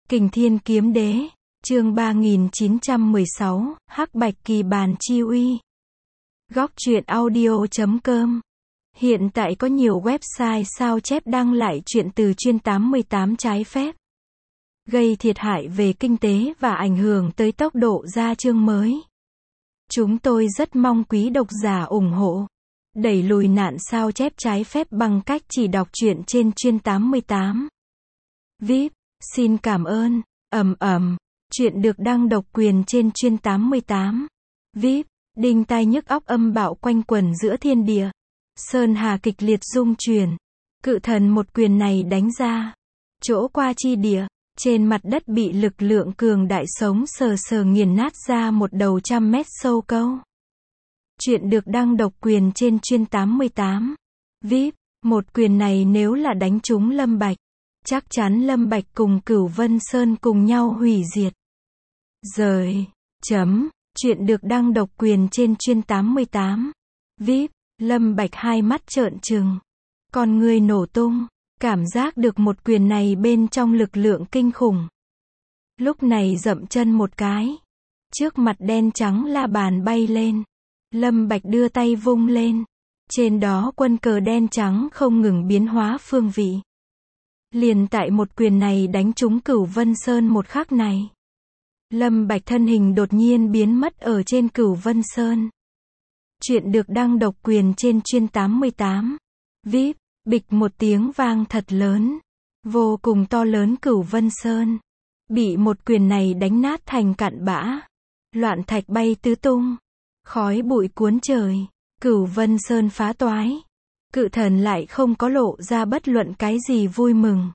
Kình Thiên Kiếm Đế, chương 3916, Hắc Bạch Kỳ Bàn Chi Uy. Góc truyện audio.com. Hiện tại có nhiều website sao chép đăng lại truyện từ chuyên 88 trái phép, gây thiệt hại về kinh tế và ảnh hưởng tới tốc độ ra chương mới. Chúng tôi rất mong quý độc giả ủng hộ, đẩy lùi nạn sao chép trái phép bằng cách chỉ đọc truyện trên chuyên 88. VIP, xin cảm ơn. Truyện được đăng độc quyền trên chuyên 88. VIP, đinh tai nhức óc âm bạo quanh quẩn giữa thiên địa. Sơn hà kịch liệt rung chuyển. Cự thần một quyền này đánh ra, chỗ qua chi địa, trên mặt đất bị lực lượng cường đại sống sờ sờ nghiền nát ra một đầu 100 mét sâu câu. Truyện được đăng độc quyền trên chuyên 88. VIP, một quyền này nếu là đánh trúng Lâm Bạch, chắc chắn Lâm Bạch cùng Cửu Vân Sơn cùng nhau hủy diệt. Truyện được đăng độc quyền trên chuyên 88. VIP, Lâm Bạch hai mắt trợn trừng, con ngươi nổ tung, cảm giác được một quyền này bên trong lực lượng kinh khủng. Lúc này dậm chân một cái, trước mặt đen trắng la bàn bay lên. Lâm Bạch đưa tay vung lên, trên đó quân cờ đen trắng không ngừng biến hóa phương vị. Liền tại một quyền này đánh trúng Cửu Vân Sơn một khắc này, Lâm Bạch thân hình đột nhiên biến mất ở trên Cửu Vân Sơn. Truyện được đăng độc quyền trên chuyên 88. VIP, bịch một tiếng vang thật lớn, vô cùng to lớn Cửu Vân Sơn bị một quyền này đánh nát thành cặn bã, loạn thạch bay tứ tung, khói bụi cuốn trời, Cửu Vân Sơn phá toái. Cự thần lại không có lộ ra bất luận cái gì vui mừng,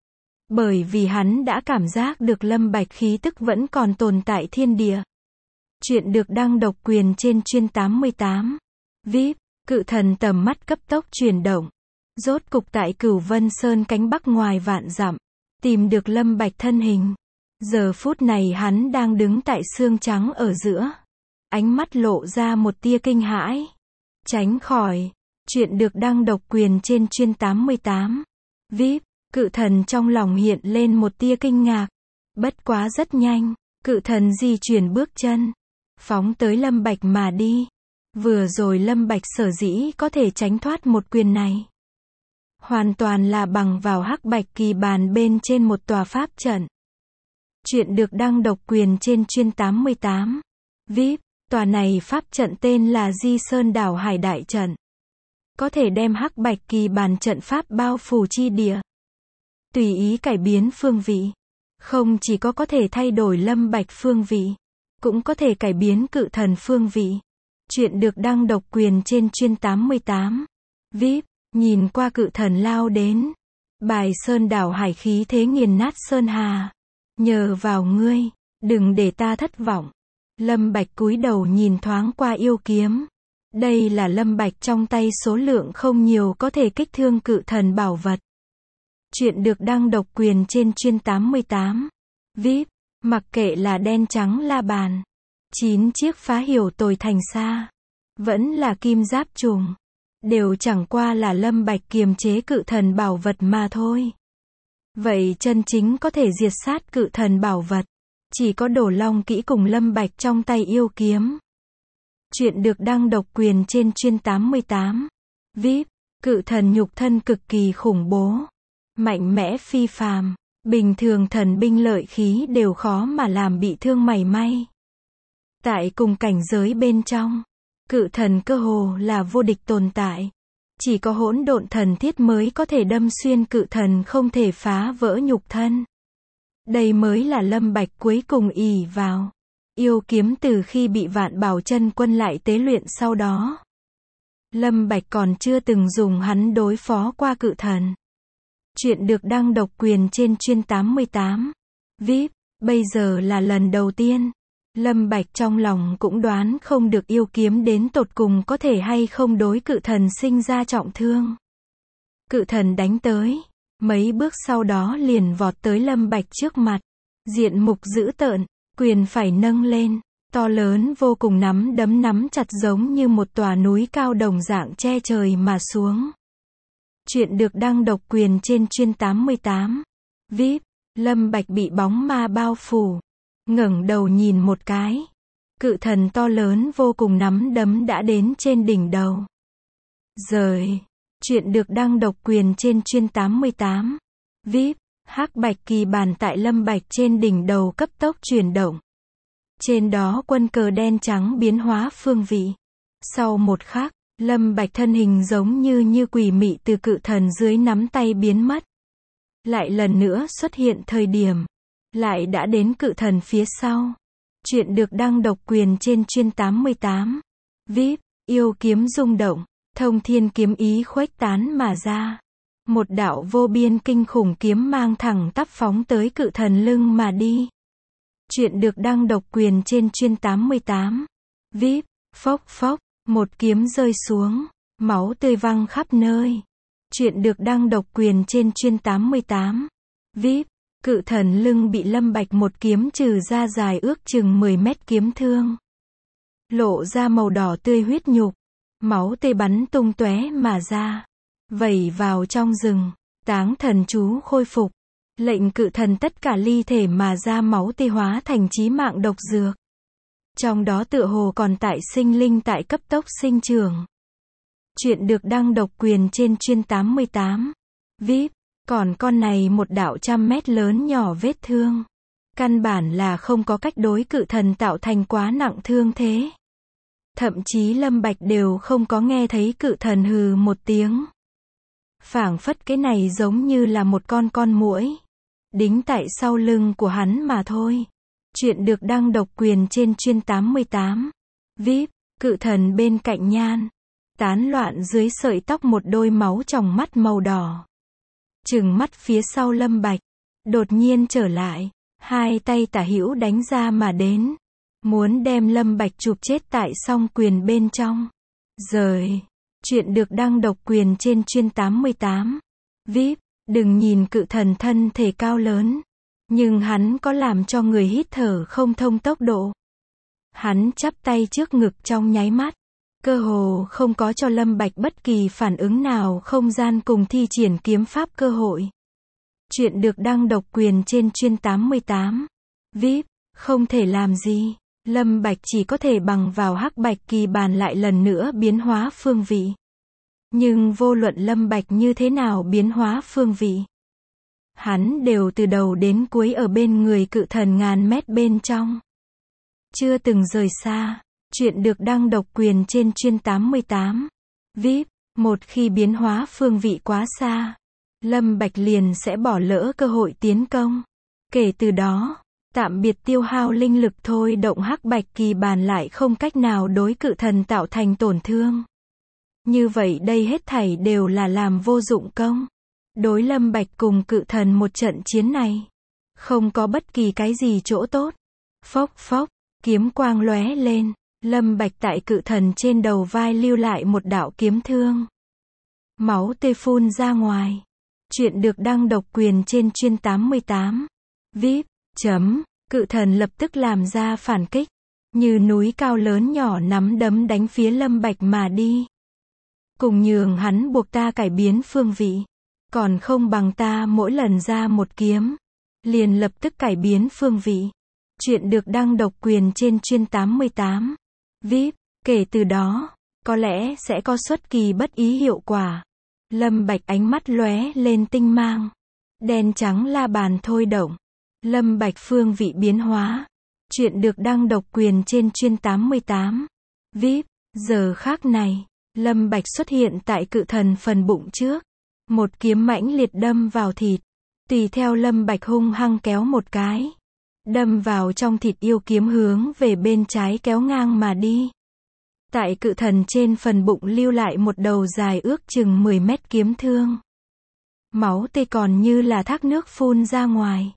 bởi vì hắn đã cảm giác được Lâm Bạch khí tức vẫn còn tồn tại thiên địa. Truyện được đăng độc quyền trên chuyên 88. VIP, cự thần tầm mắt cấp tốc chuyển động, rốt cục tại Cửu Vân Sơn cánh bắc ngoài vạn dặm, tìm được Lâm Bạch thân hình. Giờ phút này hắn đang đứng tại xương trắng ở giữa, ánh mắt lộ ra một tia kinh hãi. Tránh khỏi. Truyện được đăng độc quyền trên chuyên 88. VIP, cự thần trong lòng hiện lên một tia kinh ngạc. Bất quá rất nhanh, cự thần di chuyển bước chân, phóng tới Lâm Bạch mà đi. Vừa rồi Lâm Bạch sở dĩ có thể tránh thoát một quyền này, hoàn toàn là bằng vào Hắc Bạch Kỳ Bàn bên trên một tòa pháp trận. Truyện được đăng độc quyền trên chuyên 88. VIP, tòa này pháp trận tên là Di Sơn Đảo Hải Đại Trận, có thể đem Hắc Bạch Kỳ Bàn trận pháp bao phủ chi địa, tùy ý cải biến phương vị. Không chỉ có thể thay đổi Lâm Bạch phương vị, cũng có thể cải biến cự thần phương vị. Truyện được đăng độc quyền trên chuyên 88. VIP, nhìn qua cự thần lao đến, bài sơn đảo hải khí thế nghiền nát sơn hà. Nhờ vào ngươi, đừng để ta thất vọng. Lâm Bạch cúi đầu nhìn thoáng qua yêu kiếm. Đây là Lâm Bạch trong tay số lượng không nhiều có thể kích thương cự thần bảo vật. Truyện được đăng độc quyền trên chuyên 88. VIP, mặc kệ là đen trắng la bàn, 9 chiếc phá hiểu tồi thành xa, vẫn là kim giáp trùng, đều chẳng qua là Lâm Bạch kiềm chế cự thần bảo vật mà thôi. Vậy chân chính có thể diệt sát cự thần bảo vật, chỉ có Đổ Long Kỹ cùng Lâm Bạch trong tay yêu kiếm. Truyện được đăng độc quyền trên chuyên 88. VIP, cự thần nhục thân cực kỳ khủng bố, mạnh mẽ phi phàm, bình thường thần binh lợi khí đều khó mà làm bị thương mảy may. Tại cùng cảnh giới bên trong, cự thần cơ hồ là vô địch tồn tại, chỉ có hỗn độn thần thiết mới có thể đâm xuyên cự thần không thể phá vỡ nhục thân. Đây mới là Lâm Bạch cuối cùng ỷ vào. Yêu kiếm từ khi bị Vạn Bảo Chân Quân lại tế luyện sau đó, Lâm Bạch còn chưa từng dùng hắn đối phó qua cự thần. Truyện được đăng độc quyền trên chuyên 88. VIP, bây giờ là lần đầu tiên, Lâm Bạch trong lòng cũng đoán không được yêu kiếm đến tột cùng có thể hay không đối cự thần sinh ra trọng thương. Cự thần đánh tới, mấy bước sau đó liền vọt tới Lâm Bạch trước mặt, diện mục dữ tợn, quyền phải nâng lên, to lớn vô cùng nắm đấm nắm chặt giống như một tòa núi cao đồng dạng che trời mà xuống. Truyện được đăng độc quyền trên chuyên 88. VIP, Lâm Bạch bị bóng ma bao phủ, ngẩng đầu nhìn một cái. Cự thần to lớn vô cùng nắm đấm đã đến trên đỉnh đầu. Rời. Chuyện được đăng độc quyền trên chuyên 88. VIP. Hắc bạch kỳ bàn tại Lâm Bạch trên đỉnh đầu cấp tốc chuyển động. Trên đó quân cờ đen trắng biến hóa phương vị. Sau một khắc, Lâm Bạch thân hình giống như quỷ mị từ cự thần dưới nắm tay biến mất. Lại lần nữa xuất hiện thời điểm, lại đã đến cự thần phía sau. Chuyện được đăng độc quyền trên chuyên 88. VIP. Yêu kiếm rung động, thông thiên kiếm ý khuếch tán mà ra. Một đạo vô biên kinh khủng kiếm mang thẳng tắp phóng tới cự thần lưng mà đi. Chuyện được đăng độc quyền trên chuyên 88. VIP. Phốc phốc, một kiếm rơi xuống, máu tươi văng khắp nơi. Chuyện được đăng độc quyền trên chuyên 88. VIP. Cự thần lưng bị Lâm Bạch một kiếm trừ ra dài ước chừng 10 mét kiếm thương. Lộ ra màu đỏ tươi huyết nhục, máu tươi bắn tung tóe mà ra, vẩy vào trong rừng. Táng thần chú khôi phục, lệnh cự thần tất cả ly thể mà ra máu tươi hóa thành chí mạng độc dược. Trong đó tựa hồ còn tại sinh linh tại cấp tốc sinh trưởng. Chuyện được đăng độc quyền trên chuyên 88. VIP. Còn con này một đạo 100 mét lớn nhỏ vết thương. Căn bản là không có cách đối cự thần tạo thành quá nặng thương thế. Thậm chí Lâm Bạch đều không có nghe thấy cự thần hừ một tiếng. Phảng phất cái này giống như là một con muỗi đính tại sau lưng của hắn mà thôi. Chuyện được đăng độc quyền trên chuyên 88. VIP. Cự thần bên cạnh nhan, tán loạn dưới sợi tóc một đôi máu tròng mắt màu đỏ. Trừng mắt phía sau Lâm Bạch, đột nhiên trở lại, hai tay tả hữu đánh ra mà đến, muốn đem Lâm Bạch chụp chết tại song quyền bên trong. Rời. Chuyện được đăng độc quyền trên chuyên 88. VIP. Đừng nhìn cự thần thân thể cao lớn, nhưng hắn có làm cho người hít thở không thông tốc độ. Hắn chắp tay trước ngực trong nháy mắt, cơ hồ không có cho Lâm Bạch bất kỳ phản ứng nào không gian cùng thi triển kiếm pháp cơ hội. Chuyện được đăng độc quyền trên chuyên 88. VIP. Không thể làm gì. Lâm Bạch chỉ có thể bằng vào hắc bạch kỳ bàn lại lần nữa biến hóa phương vị. Nhưng vô luận Lâm Bạch như thế nào biến hóa phương vị, hắn đều từ đầu đến cuối ở bên người cự thần ngàn mét bên trong, chưa từng rời xa. Chuyện được đăng độc quyền trên chuyên 88. VIP. Một khi biến hóa phương vị quá xa, Lâm Bạch liền sẽ bỏ lỡ cơ hội tiến công. Kể từ đó, tạm biệt tiêu hao linh lực thôi động hắc bạch kỳ bàn lại không cách nào đối cự thần tạo thành tổn thương. Như vậy đây hết thảy đều là làm vô dụng công. Đối Lâm Bạch cùng cự thần một trận chiến này, không có bất kỳ cái gì chỗ tốt. Phốc phốc, kiếm quang lóe lên, Lâm Bạch tại cự thần trên đầu vai lưu lại một đạo kiếm thương. Máu tươi phun ra ngoài. Chuyện được đăng độc quyền trên chuyên 88. VIP. Cự thần lập tức làm ra phản kích, như núi cao lớn nhỏ nắm đấm đánh phía Lâm Bạch mà đi. Cùng nhường hắn buộc ta cải biến phương vị, còn không bằng ta mỗi lần ra một kiếm, liền lập tức cải biến phương vị. Chuyện được đăng độc quyền trên chuyên 88. VIP. Kể từ đó, có lẽ sẽ có xuất kỳ bất ý hiệu quả. Lâm Bạch ánh mắt lóe lên tinh mang, đen trắng la bàn thôi động. Lâm Bạch phương vị biến hóa. Chuyện được đăng độc quyền trên chuyên 88. VIP. Giờ khắc này, Lâm Bạch xuất hiện tại cự thần phần bụng trước. Một kiếm mãnh liệt đâm vào thịt. Tùy theo Lâm Bạch hung hăng kéo một cái, đâm vào trong thịt yêu kiếm hướng về bên trái kéo ngang mà đi. Tại cự thần trên phần bụng lưu lại một đầu dài ước chừng 10 mét kiếm thương. Máu tươi còn như là thác nước phun ra ngoài.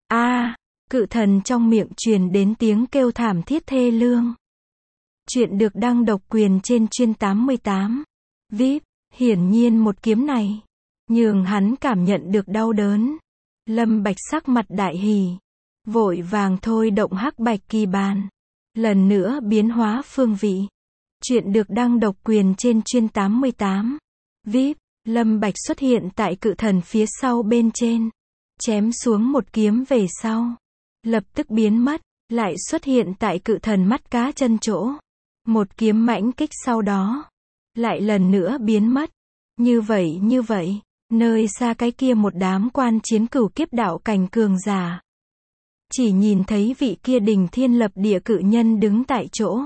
Cự thần trong miệng truyền đến tiếng kêu thảm thiết thê lương. Chuyện được đăng độc quyền trên chuyên 88. VIP. Hiển nhiên một kiếm này, nhường hắn cảm nhận được đau đớn. Lâm Bạch sắc mặt đại hỉ, vội vàng thôi động hắc bạch kỳ bàn, lần nữa biến hóa phương vị. Chuyện được đăng độc quyền trên chuyên 88. VIP. Lâm Bạch xuất hiện tại cự thần phía sau bên trên. chém xuống một kiếm về sau, lập tức biến mất, lại xuất hiện tại cự thần mắt cá chân chỗ. Một kiếm mãnh kích sau đó, lại lần nữa biến mất. Như vậy, nơi xa cái kia một đám quan chiến cửu kiếp đạo cảnh cường giả. Chỉ nhìn thấy vị kia đỉnh thiên lập địa cự nhân đứng tại chỗ.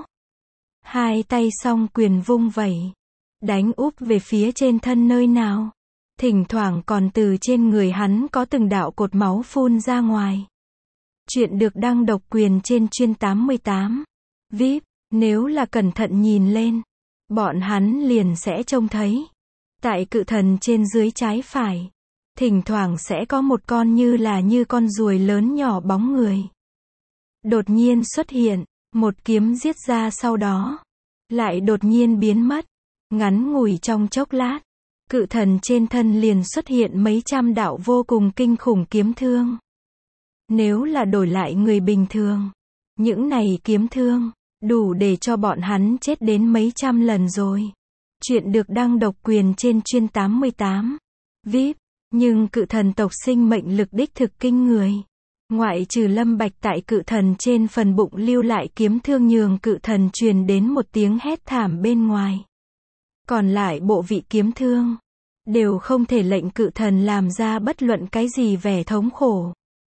Hai tay song quyền vung vẩy, đánh úp về phía trên thân nơi nào. Thỉnh thoảng còn từ trên người hắn có từng đạo cột máu phun ra ngoài. Chuyện được đăng độc quyền trên chuyên 88. VIP, nếu là cẩn thận nhìn lên, bọn hắn liền sẽ trông thấy. Tại cự thần trên dưới trái phải, thỉnh thoảng sẽ có một con như con ruồi lớn nhỏ bóng người. Đột nhiên xuất hiện, một kiếm giết ra sau đó, lại đột nhiên biến mất. Ngắn ngủi trong chốc lát, cự thần trên thân liền xuất hiện mấy trăm đạo vô cùng kinh khủng kiếm thương. Nếu là đổi lại người bình thường, những này kiếm thương, đủ để cho bọn hắn chết đến mấy trăm lần rồi. Chuyện được đăng độc quyền trên chuyên 88. VIP, nhưng cự thần tộc sinh mệnh lực đích thực kinh người. Ngoại trừ Lâm Bạch tại cự thần trên phần bụng lưu lại kiếm thương nhường cự thần truyền đến một tiếng hét thảm bên ngoài. Còn lại bộ vị kiếm thương, đều không thể lệnh cự thần làm ra bất luận cái gì vẻ thống khổ.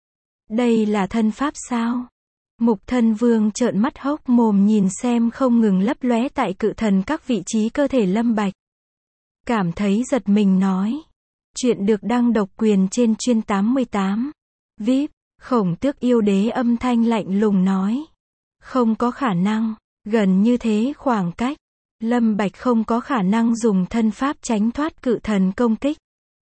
Đây là thân pháp sao? Mục Thân Vương trợn mắt hốc mồm nhìn xem không ngừng lấp lóe tại cự thần các vị trí cơ thể Lâm Bạch. Cảm thấy giật mình nói. Chuyện được đăng độc quyền trên chuyên 88. VIP, Khổng Tước yêu đế âm thanh lạnh lùng nói. Không có khả năng, gần như thế khoảng cách, Lâm Bạch không có khả năng dùng thân pháp tránh thoát cự thần công kích.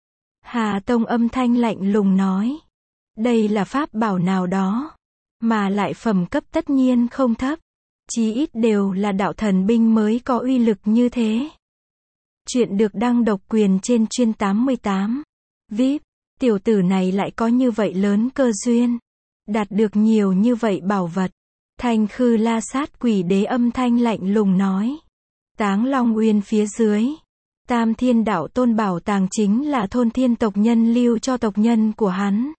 Hà Tông âm thanh lạnh lùng nói. Đây là pháp bảo nào đó, mà lại phẩm cấp tất nhiên không thấp, chí ít đều là đạo thần binh mới có uy lực như thế. Chuyện được đăng độc quyền trên chuyên 88. VIP, tiểu tử này lại có như vậy lớn cơ duyên, đạt được nhiều như vậy bảo vật. Thanh Khư La Sát quỷ đế âm thanh lạnh lùng nói. Táng Long Uyên phía dưới, Tam Thiên Đạo Tôn bảo tàng chính là thôn thiên tộc nhân lưu cho tộc nhân của hắn.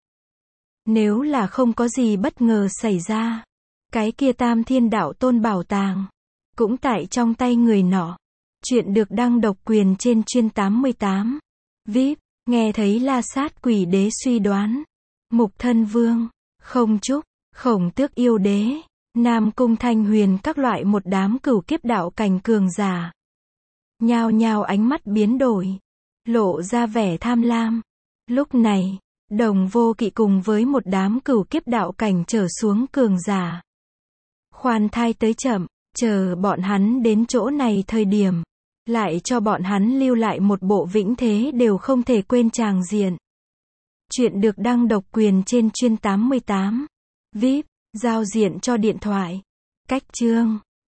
Nếu là không có gì bất ngờ xảy ra, cái kia Tam Thiên Đạo Tôn bảo tàng cũng tại trong tay người nọ. Chuyện được đăng độc quyền trên chuyên 88. VIP, nghe thấy La Sát quỷ đế suy đoán. Mục Thân Vương, Không Trúc, Khổng Tước yêu đế, Nam Cung Thanh Huyền các loại một đám cửu kiếp đạo cảnh cường giả. Nhao nhao ánh mắt biến đổi, lộ ra vẻ tham lam. Lúc này, Đồng Vô Kỵ cùng với một đám cửu kiếp đạo cảnh trở xuống cường giả. Khoan thai tới chậm, chờ bọn hắn đến chỗ này thời điểm, lại cho bọn hắn lưu lại một bộ vĩnh thế đều không thể quên tràng diện. Chuyện được đăng độc quyền trên chuyên 88. VIP, giao diện cho điện thoại. Cách chương